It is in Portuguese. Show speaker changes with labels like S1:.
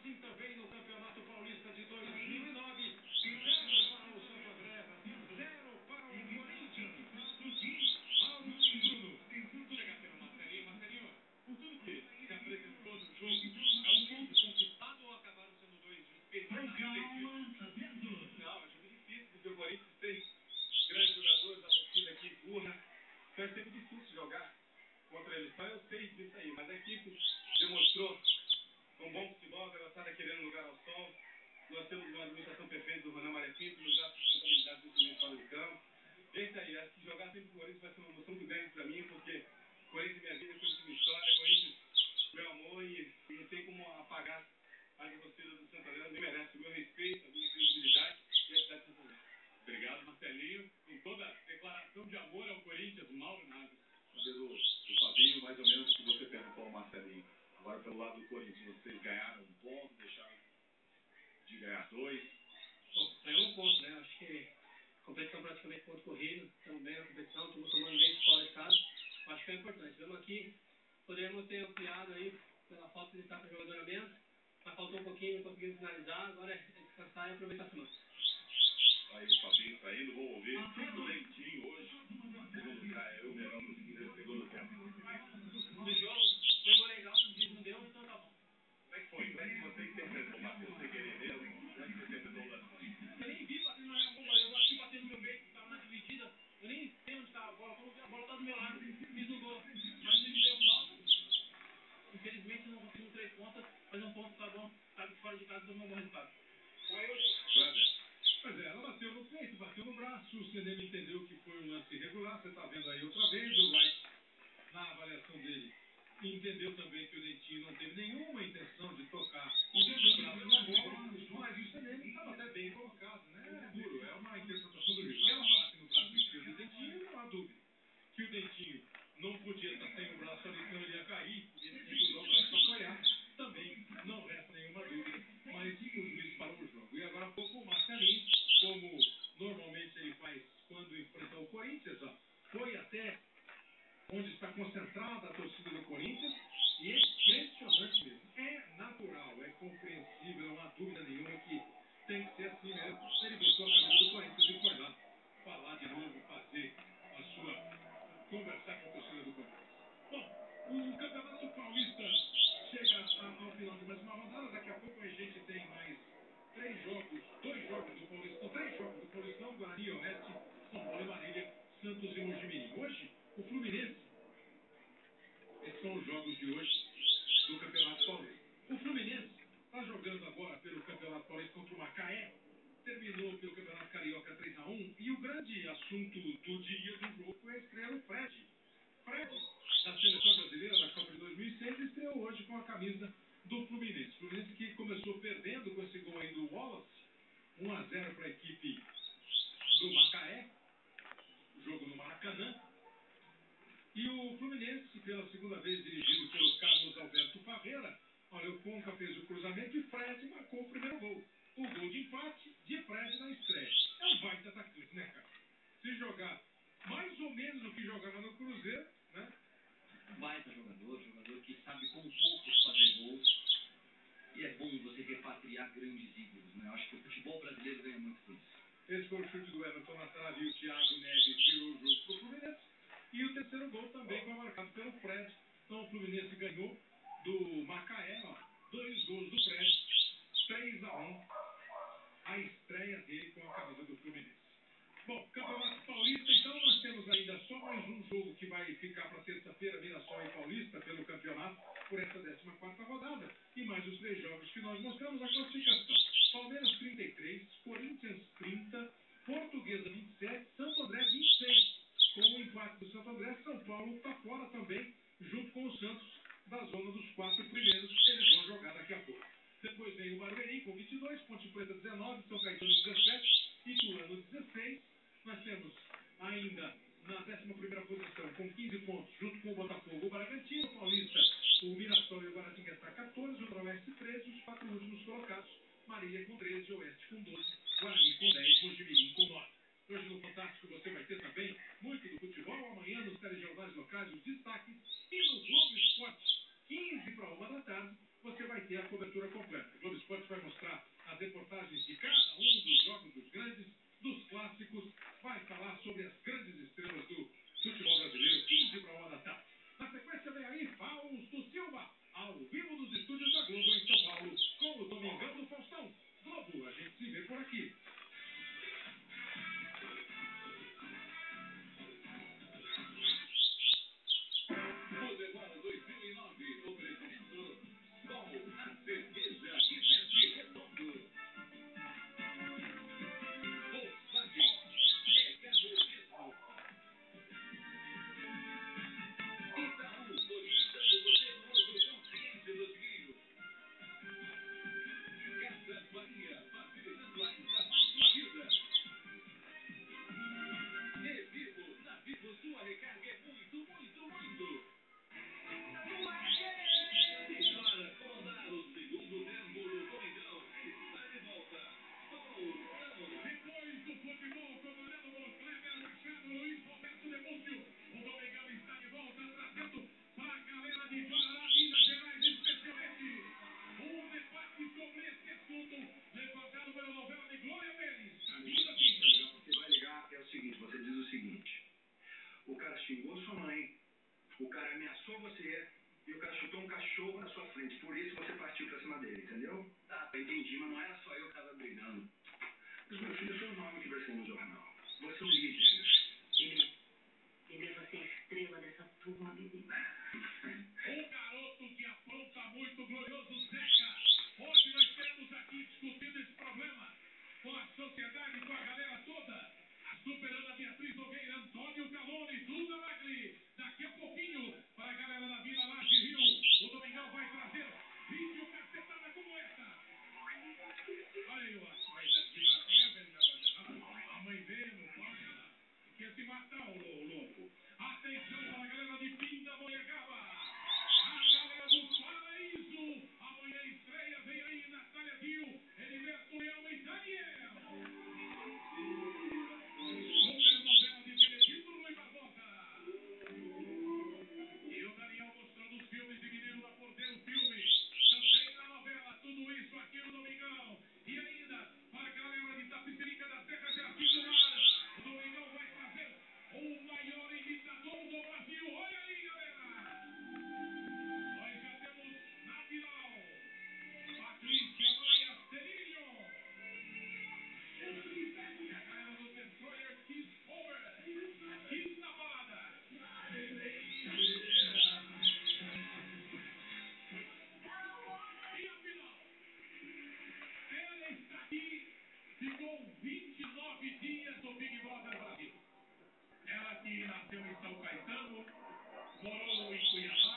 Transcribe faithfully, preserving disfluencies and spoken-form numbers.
S1: assim também no Campeonato Paulista de dois mil e nove. Zero para o Santo André, zero para o Corinthians. Mauro e Bruno.
S2: Chega pelo Marcelinho. Marcelinho, por tudo que se apresentou no jogo, é um ponto conquistado ou acabaram sendo dois desperdiçados? Não, é jogo difícil, porque o Corinthians tem grandes jogadores, a torcida aqui empurra. Então é sempre difícil jogar contra eles. Então eu sei disso aí, mas a equipe demonstrou um bom futebol, a garotada querendo lugar ao sol. Nós temos uma administração perfeita do Ronaldo Maria Pinto, nos dá sustentabilidade principalmente fora do campo. Esse aí, acho que jogar sempre com o Corinthians vai ser uma emoção muito grande pra mim, porque Corinthians é minha vida, Corinthians é minha história, Corinthians é meu amor e não tem como apagar a torcida do Santo André, me merece o meu respeito, a minha credibilidade e a cidade de Santo André.
S3: Obrigado, Marcelinho. Com toda a declaração de amor ao Corinthians, Mauro Naves.
S4: Do, do Fabinho, mais ou menos o que você perguntou ao Marcelinho. Agora, pelo lado do Corinthians, vocês ganharam um ponto, deixaram de ganhar dois.
S5: Bom, ganhou um ponto, né? Acho que a competição praticamente ponto corrido, estamos bem na competição, estamos tomando bem de fora de casa. Acho que é importante. Estamos aqui, poderíamos ter ampliado aí pela falta de estar com o jogador a menos, mas faltou um pouquinho, não conseguimos finalizar, agora é descansar e aproveitar a semana.
S4: Aí o Fabinho saindo, vou ouvir o Leitinho hoje. Segundo cara, eu melhor no segundo tempo.
S5: No jogo, foi gol legal, o juiz não deu, então tá bom.
S4: Como é que foi? Como é que você interpretou o Matheus Figueiredo? Como é que você interpretou o lance?
S5: Eu nem vi batendo na minha bomba, eu aqui batendo no meu peito, estava na dividida, eu nem sei onde estava a bola, quando a bola tá do meu lado, fiz o gol. Mas ele deu falta. Infelizmente não conseguimos três pontas, mas um ponto tá bom, tá de fora de casa, deu um bom resultado.
S1: Pois é, ela bateu no peito, bateu no braço, o Cedema entendeu que foi um lance irregular, você está vendo aí outra vez, o Wright, na avaliação dele, entendeu também que o Dentinho não teve nenhuma intenção de tocar o braço na bola, mas o Cedema estava até bem colocado, né? É duro, é uma interpretação do juiz. Que ela bate no braço esquerdo do Dentinho, não há dúvida. Que o Dentinho não podia estar sem o braço ali, senão ele ia cair, e ele tem que usar o braço para apoiar, também não resta nenhuma dúvida, mas o juiz parou o jogo. E agora há pouco o Marcelinho, como normalmente ele faz quando enfrenta o Corinthians, ó, foi até onde está concentrada a torcida do Corinthians, e é impressionante mesmo. É natural, é compreensível, não há dúvida nenhuma que tem que ser assim mesmo. Ele botou a camisa do Corinthians e foi lá falar de novo, fazer a sua... conversar com a torcida do Corinthians. Bom, o Campeonato Paulista chega ao final de mais uma rodada, daqui a pouco a gente tem mais três jogos, dois jogos do Paulistão, três jogos do Paulistão, Guarani e Oeste, São Paulo e Marília, Santos e Mojimirim. Hoje, o Fluminense, esses são os jogos de hoje do Campeonato Paulista. O Fluminense está jogando agora pelo Campeonato Paulista contra o Macaé, terminou pelo Campeonato Carioca três a um, e o grande assunto do dia do jogo foi a estreia do Fred. Fred, da Seleção Brasileira da Copa de dois mil e seis, estreou hoje com a camisa do Fluminense. Fluminense que começou perdendo com esse gol aí do Wallace, um a zero para a equipe do Macaé, jogo no Maracanã. E o Fluminense, pela segunda vez dirigido pelo Carlos Alberto Parreira, olha, o Conca fez o cruzamento e Fred marcou o primeiro gol. O gol de empate de Fred na estreia. É um baita atacante, né, cara? Se jogar mais ou menos o que jogava no Cruzeiro, né?
S6: Baita jogador, jogador que sabe com poucos fazer gols. E é bom você repatriar grandes ídolos, né? Eu acho que o futebol brasileiro ganha muito com isso.
S1: Esse foi o chute do Everton na trave e o Thiago Neves tirou o jogo pro Fluminense. E o terceiro gol também foi marcado pelo Fred. Então o Fluminense ganhou do Macaé, ó, dois gols do Fred, três a um, a estreia dele com a camisa do Fluminense. Bom, Campeonato Paulista, então nós temos ainda só mais um jogo que vai ficar para terça-feira, Mirassol e Paulista, pelo campeonato, por essa décima quarta rodada, e mais os três jogos que nós mostramos, a classificação. Palmeiras trinta e três, Corinthians trinta, Portuguesa vinte e sete, Santo André vinte e seis. Com o empate do Santo André, São Paulo está fora também, junto com o Santos, da zona dos quatro primeiros. Eles vão jogar daqui a pouco. Depois vem o Barueri com vinte e dois, Ponte Preta dezenove, São Caetano dezessete, Ituano dezesseis. Nós temos ainda na décima primeira posição, com quinze pontos, junto com o Botafogo, o Bragantino, o Paulista, o Mirassol e o Guaratinguetá catorze, o Noroeste treze, os quatro últimos colocados, Marília com treze, Oeste com doze, Guarani com dez, Mojimirim com nove. Hoje no Fantástico você vai ter também muito do futebol, amanhã nos telejornais locais os destaques e no Globo Esporte, quinze para uma da tarde, você vai ter a cobertura completa. Globo
S2: dele, entendeu?
S6: Tá, eu entendi, mas não era só eu que tava brigando.
S2: Mas, meu filho, seu nome que vai ser no jornal. Você é o líder.
S7: Ele, ele vai ser a estrela dessa turma, bebê.
S1: O garoto que apronta muito, glorioso Zeca. Hoje nós temos aqui discutindo esse problema com a sociedade, com a galera toda. A superana Beatriz Nogueira, Antônio Calone, Duda Magli. Daqui a pouquinho, para a galera da Vila Laje Rio, o Domingão vai trazer vídeo cacetada como essa. Olha aí, ó. A mãe veio, não pode lá. Quer se matar, o louco. Atenção para a galera de Pindamonhangaba. A galera do Paraíso. Amanhã estreia, vem aí Natália Dio, Heriberto Leão e Daniel. Supernovela de Benedito Rui Barbosa. E o Daniel mostrando os filmes de Menino da Porteiro Filme. Também na novela, tudo isso aqui no Domingão. E ainda, para a galera de Tapicerica da Serra Jardim do Mar, o Domingão vai trazer o maior imitador do Brasil. Olha aí, galera! Nós já temos na final Patrícia Maia Serilho. E a galera do Destroyer Kiss Over. Kiss na balada. E a final? Ela está aqui, ficou vinte e nove dias no Big Brother Brasil. Ela que nasceu em São Caetano, morou em Cuiabá.